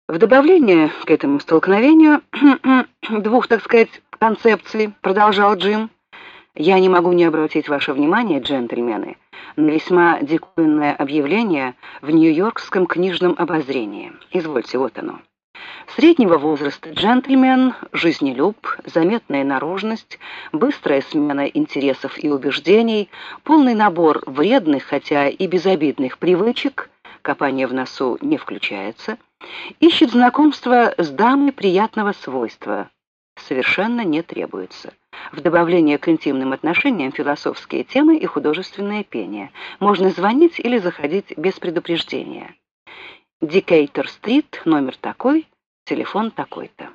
В добавление к этому столкновению двух, так сказать, концепций, продолжал Джим, я не могу не обратить ваше внимание, джентльмены, на весьма диковинное объявление в Нью-Йоркском книжном обозрении. Извольте, вот оно. Среднего возраста джентльмен, жизнелюб, заметная наружность, быстрая смена интересов и убеждений, полный набор вредных, хотя и безобидных привычек, копание в носу не включается, ищет знакомства с дамой приятного свойства. Совершенно не требуется. В добавление к интимным отношениям философские темы и художественное пение. Можно звонить или заходить без предупреждения. Дикейтер-стрит, номер такой, телефон такой-то.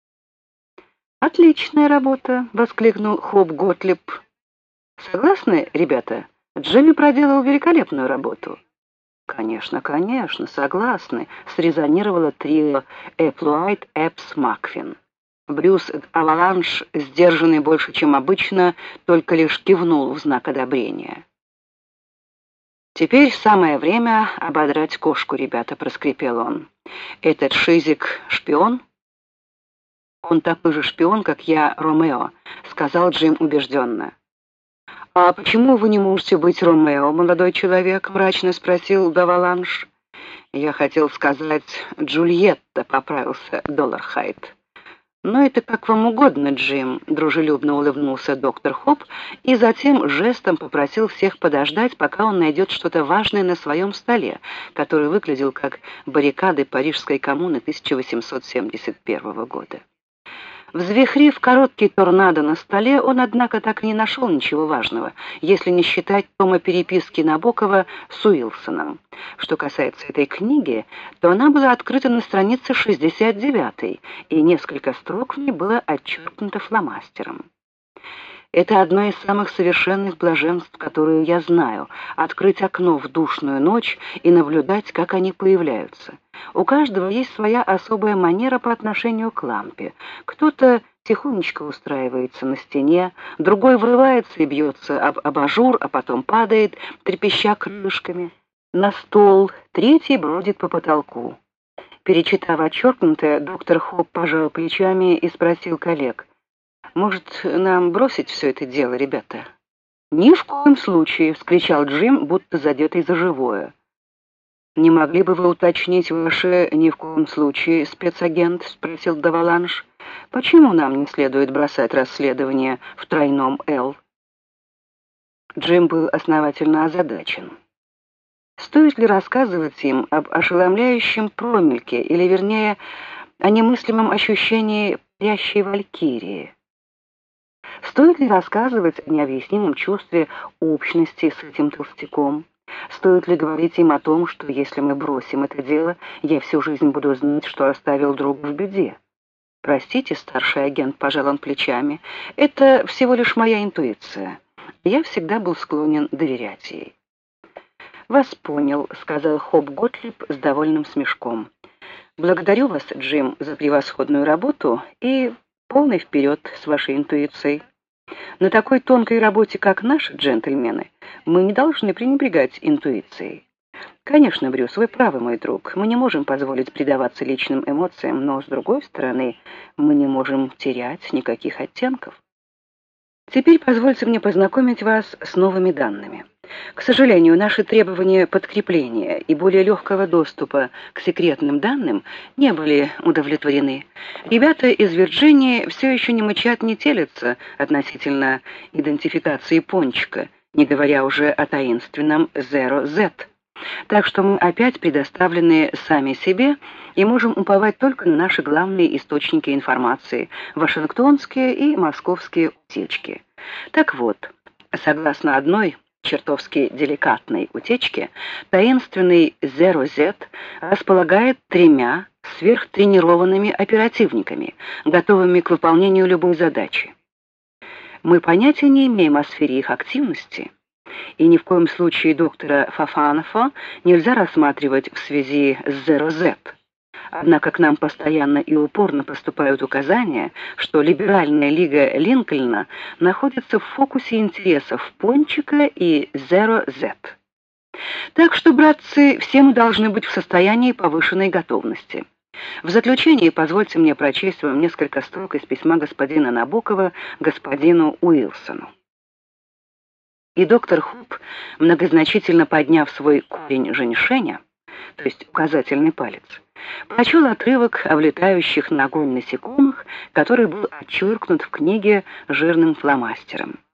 «Отличная работа!» — воскликнул Хоп Готлиб. «Согласны, ребята? Джимми проделал великолепную работу». «Конечно, конечно, согласны», — срезонировало трио Эплуайт, Эпс, Макфин. Брюс Аваланш, сдержанный больше, чем обычно, только лишь кивнул в знак одобрения. «Теперь самое время ободрать кошку, ребята», — проскрипел он. «Этот шизик шпион?» «Он такой же шпион, как я, Ромео», — сказал Джим убежденно. «А почему вы не можете быть Ромео, молодой человек?» — мрачно спросил Даваланш. «Я хотел сказать Джульетта», — поправился Доллархайт. «Но это как вам угодно, Джим», — дружелюбно улыбнулся доктор Хоп и затем жестом попросил всех подождать, пока он найдет что-то важное на своем столе, который выглядел как баррикады Парижской коммуны 1871 года. Взвихрив короткий торнадо на столе, он, однако, так и не нашел ничего важного, если не считать тома переписки Набокова с Уилсоном. Что касается этой книги, то она была открыта на странице 69, и несколько строк в ней было отчеркнуто фломастером. «Это одно из самых совершенных блаженств, которые я знаю — открыть окно в душную ночь и наблюдать, как они появляются. У каждого есть своя особая манера по отношению к лампе. Кто-то тихонечко устраивается на стене, другой врывается и бьется об абажур, а потом падает, трепеща крылышками на стол, третий бродит по потолку». Перечитав отчеркнутое, доктор Хоп пожал плечами и спросил коллег: «Может, нам бросить все это дело, ребята?» «Ни в коем случае!» — вскричал Джим, будто задетый за живое. «Не могли бы вы уточнить ваше «ни в коем случае», спецагент?» — спросил Даваланш. «Почему нам не следует бросать расследование в тройном «Л»?» Джим был основательно озадачен. Стоит ли рассказывать им об ошеломляющем промельке, или, вернее, о немыслимом ощущении парящей валькирии? Стоит ли рассказывать о необъяснимом чувстве общности с этим толстяком? Стоит ли говорить им о том, что если мы бросим это дело, я всю жизнь буду знать, что оставил друга в беде? «Простите, старший агент», — пожал он плечами, — «это всего лишь моя интуиция. Я всегда был склонен доверять ей». «Вас понял», — сказал Хоп Готлиб с довольным смешком. «Благодарю вас, Джим, за превосходную работу и полный вперед с вашей интуицией. На такой тонкой работе, как наши, джентльмены, мы не должны пренебрегать интуицией. Конечно, Брюс, вы правы, мой друг, мы не можем позволить предаваться личным эмоциям, но, с другой стороны, мы не можем терять никаких оттенков. Теперь позвольте мне познакомить вас с новыми данными. К сожалению, наши требования подкрепления и более легкого доступа к секретным данным не были удовлетворены. Ребята из Вирджинии все еще не мычат, не телятся относительно идентификации Пончика, не говоря уже о таинственном Zero Z. Так что мы опять предоставлены сами себе и можем уповать только на наши главные источники информации – вашингтонские и московские утечки. Так вот, согласно одной чертовски деликатной утечке, таинственный Zero Z располагает 3 сверхтренированными оперативниками, готовыми к выполнению любой задачи. Мы понятия не имеем о сфере их активности, и ни в коем случае доктора Фафанофа нельзя рассматривать в связи с Zero Z. Однако к нам постоянно и упорно поступают указания, что либеральная лига Линкольна находится в фокусе интересов Пончика и Zero Z. Так что, братцы, все мы должны быть в состоянии повышенной готовности. В заключение позвольте мне прочесть вам несколько строк из письма господина Набокова господину Уилсону. И доктор Хоуп, многозначительно подняв свой корень женьшеня, то есть указательный палец, прочел отрывок о влетающих на огонь насекомых, который был отчеркнут в книге жирным фломастером.